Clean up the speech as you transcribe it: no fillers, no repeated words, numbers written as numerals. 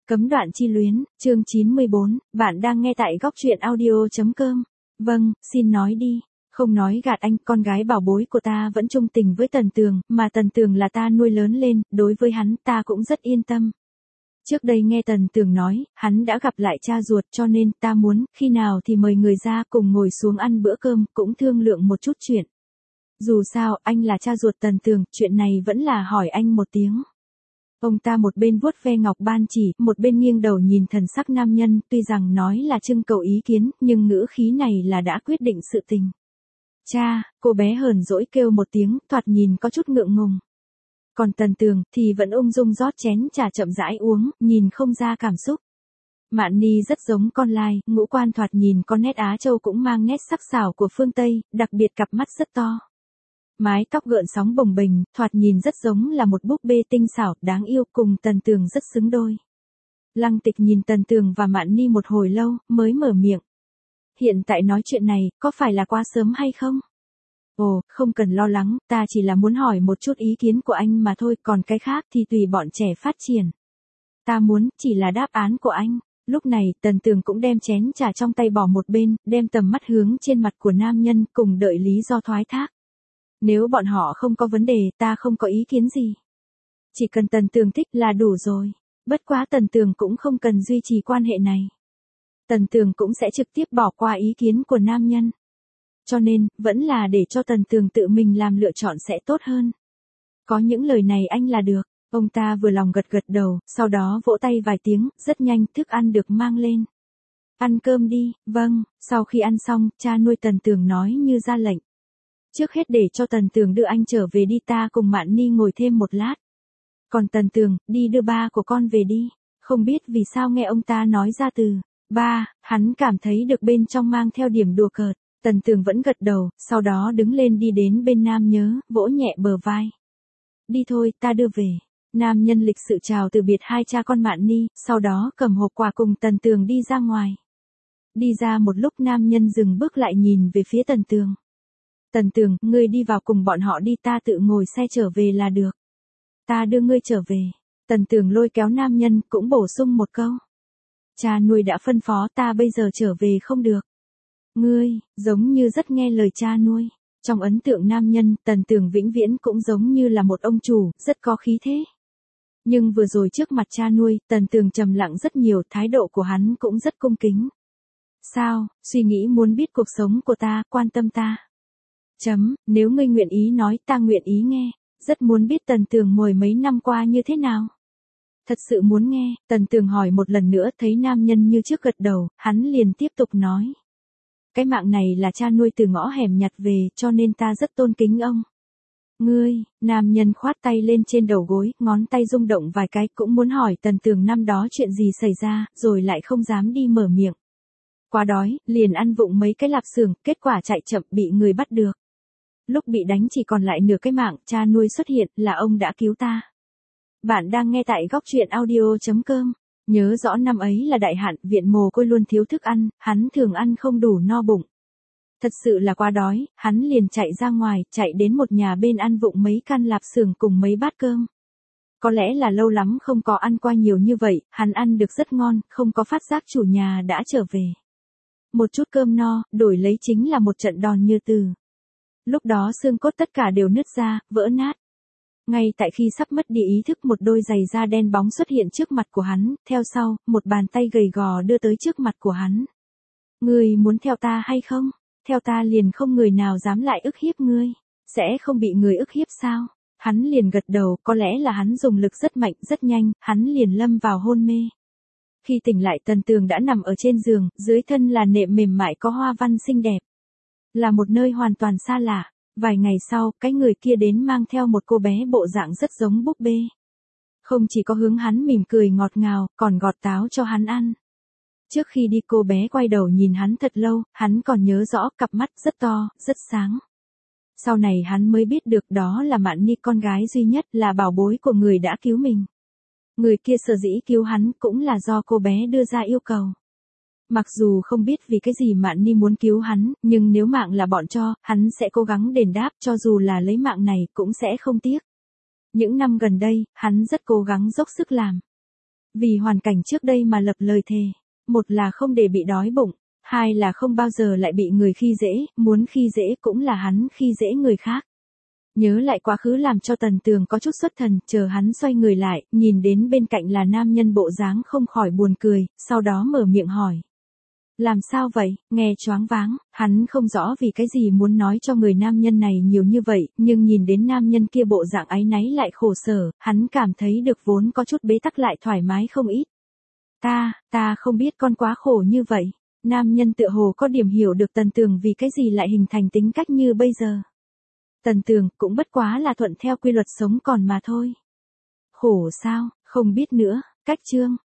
Cấm đoạn chi luyến, chương 94, bạn đang nghe tại góc truyện audio.com. Vâng, xin nói đi. Không nói gạt anh, con gái bảo bối của ta vẫn trung tình với Tần Tường, mà Tần Tường là ta nuôi lớn lên, đối với hắn ta cũng rất yên tâm. Trước đây nghe Tần Tường nói, hắn đã gặp lại cha ruột cho nên ta muốn, khi nào thì mời người ra cùng ngồi xuống ăn bữa cơm, cũng thương lượng một chút chuyện. Dù sao, anh là cha ruột Tần Tường, chuyện này vẫn là hỏi anh một tiếng. Ông ta một bên vuốt ve ngọc ban chỉ, một bên nghiêng đầu nhìn thần sắc nam nhân, tuy rằng nói là trưng cầu ý kiến, nhưng ngữ khí này là đã quyết định sự tình. Cha, cô bé hờn dỗi kêu một tiếng, thoạt nhìn có chút ngượng ngùng. Còn Tần Tường thì vẫn ung dung rót chén trà chậm rãi uống, nhìn không ra cảm xúc. Mạn Ni rất giống con lai, ngũ quan thoạt nhìn con nét Á Châu cũng mang nét sắc sảo của phương Tây, đặc biệt cặp mắt rất to. Mái tóc gợn sóng bồng bềnh, thoạt nhìn rất giống là một búp bê tinh xảo, đáng yêu, cùng Tần Tường rất xứng đôi. Lăng Tịch nhìn Tần Tường và Mạn Ni một hồi lâu, mới mở miệng. Hiện tại nói chuyện này, có phải là quá sớm hay không? Ồ, không cần lo lắng, ta chỉ là muốn hỏi một chút ý kiến của anh mà thôi, còn cái khác thì tùy bọn trẻ phát triển. Ta muốn, chỉ là đáp án của anh. Lúc này, Tần Tường cũng đem chén trà trong tay bỏ một bên, đem tầm mắt hướng trên mặt của nam nhân, cùng đợi lý do thoái thác. Nếu bọn họ không có vấn đề, ta không có ý kiến gì. Chỉ cần Tần Tường thích là đủ rồi. Bất quá Tần Tường cũng không cần duy trì quan hệ này. Tần Tường cũng sẽ trực tiếp bỏ qua ý kiến của nam nhân. Cho nên, vẫn là để cho Tần Tường tự mình làm lựa chọn sẽ tốt hơn. Có những lời này anh là được. Ông ta vừa lòng gật gật đầu, sau đó vỗ tay vài tiếng, rất nhanh thức ăn được mang lên. Ăn cơm đi, vâng, sau khi ăn xong, cha nuôi Tần Tường nói như ra lệnh. Trước hết để cho Tần Tường đưa anh trở về đi, ta cùng Mạn Ni ngồi thêm một lát. Còn Tần Tường, đi đưa ba của con về đi. Không biết vì sao nghe ông ta nói ra từ ba, hắn cảm thấy được bên trong mang theo điểm đùa cợt. Tần Tường vẫn gật đầu, sau đó đứng lên đi đến bên nam nhớ, vỗ nhẹ bờ vai. Đi thôi, ta đưa về. Nam nhân lịch sự chào từ biệt hai cha con Mạn Ni, sau đó cầm hộp quà cùng Tần Tường đi ra ngoài. Đi ra một lúc nam nhân dừng bước lại nhìn về phía Tần Tường. Tần Tường, ngươi đi vào cùng bọn họ đi, ta tự ngồi xe trở về là được. Ta đưa ngươi trở về. Tần Tường lôi kéo nam nhân, cũng bổ sung một câu. Cha nuôi đã phân phó, ta bây giờ trở về không được. Ngươi, giống như rất nghe lời cha nuôi. Trong ấn tượng nam nhân, Tần Tường vĩnh viễn cũng giống như là một ông chủ, rất có khí thế. Nhưng vừa rồi trước mặt cha nuôi, Tần Tường trầm lặng rất nhiều, thái độ của hắn cũng rất cung kính. Sao, suy nghĩ muốn biết cuộc sống của ta, quan tâm ta. Nếu ngươi nguyện ý nói, ta nguyện ý nghe. Rất muốn biết Tần Tường mười mấy năm qua như thế nào. Thật sự muốn nghe. Tần Tường hỏi một lần nữa, thấy nam nhân như trước gật đầu, hắn liền tiếp tục nói. Cái mạng này là cha nuôi từ ngõ hẻm nhặt về, cho nên ta rất tôn kính ông. Ngươi, nam nhân khoát tay lên trên đầu gối, ngón tay rung động vài cái, cũng muốn hỏi Tần Tường năm đó chuyện gì xảy ra, rồi lại không dám đi mở miệng. Quá đói, liền ăn vụng mấy cái lạp xưởng, kết quả chạy chậm bị người bắt được. Lúc bị đánh chỉ còn lại nửa cái mạng, cha nuôi xuất hiện, là ông đã cứu ta. Bạn đang nghe tại góc truyện audio.com. Nhớ rõ năm ấy là đại hạn, viện mồ côi luôn thiếu thức ăn, hắn thường ăn không đủ no bụng. Thật sự là quá đói, hắn liền chạy ra ngoài, chạy đến một nhà bên ăn vụng mấy can lạp xưởng cùng mấy bát cơm. Có lẽ là lâu lắm không có ăn qua nhiều như vậy, hắn ăn được rất ngon, không có phát giác chủ nhà đã trở về. Một chút cơm no, đổi lấy chính là một trận đòn như từ. Lúc đó xương cốt tất cả đều nứt ra, vỡ nát. Ngay tại khi sắp mất đi ý thức, một đôi giày da đen bóng xuất hiện trước mặt của hắn, theo sau, một bàn tay gầy gò đưa tới trước mặt của hắn. Ngươi muốn theo ta hay không? Theo ta liền không người nào dám lại ức hiếp ngươi. Sẽ không bị người ức hiếp sao? Hắn liền gật đầu, có lẽ là hắn dùng lực rất mạnh, rất nhanh, hắn liền lâm vào hôn mê. Khi tỉnh lại Tần Tường đã nằm ở trên giường, dưới thân là nệm mềm mại có hoa văn xinh đẹp. Là một nơi hoàn toàn xa lạ. Vài ngày sau, cái người kia đến mang theo một cô bé bộ dạng rất giống búp bê. Không chỉ có hướng hắn mỉm cười ngọt ngào, còn gọt táo cho hắn ăn. Trước khi đi cô bé quay đầu nhìn hắn thật lâu, hắn còn nhớ rõ cặp mắt rất to, rất sáng. Sau này hắn mới biết được đó là Mạn Ni, con gái duy nhất, là bảo bối của người đã cứu mình. Người kia sở dĩ cứu hắn cũng là do cô bé đưa ra yêu cầu. Mặc dù không biết vì cái gì Mạn Ni muốn cứu hắn, nhưng nếu mạng là bọn cho, hắn sẽ cố gắng đền đáp, cho dù là lấy mạng này cũng sẽ không tiếc. Những năm gần đây, hắn rất cố gắng dốc sức làm. Vì hoàn cảnh trước đây mà lập lời thề. Một là không để bị đói bụng, hai là không bao giờ lại bị người khi dễ, muốn khi dễ cũng là hắn khi dễ người khác. Nhớ lại quá khứ làm cho Tần Tường có chút xuất thần, chờ hắn xoay người lại, nhìn đến bên cạnh là nam nhân bộ dáng không khỏi buồn cười, sau đó mở miệng hỏi. Làm sao vậy, nghe choáng váng, hắn không rõ vì cái gì muốn nói cho người nam nhân này nhiều như vậy, nhưng nhìn đến nam nhân kia bộ dạng áy náy lại khổ sở, hắn cảm thấy được vốn có chút bế tắc lại thoải mái không ít. Ta không biết con quá khổ như vậy. Nam nhân tựa hồ có điểm hiểu được Tần Tường vì cái gì lại hình thành tính cách như bây giờ. Tần Tường cũng bất quá là thuận theo quy luật sống còn mà thôi. Khổ sao, không biết nữa, cách chương.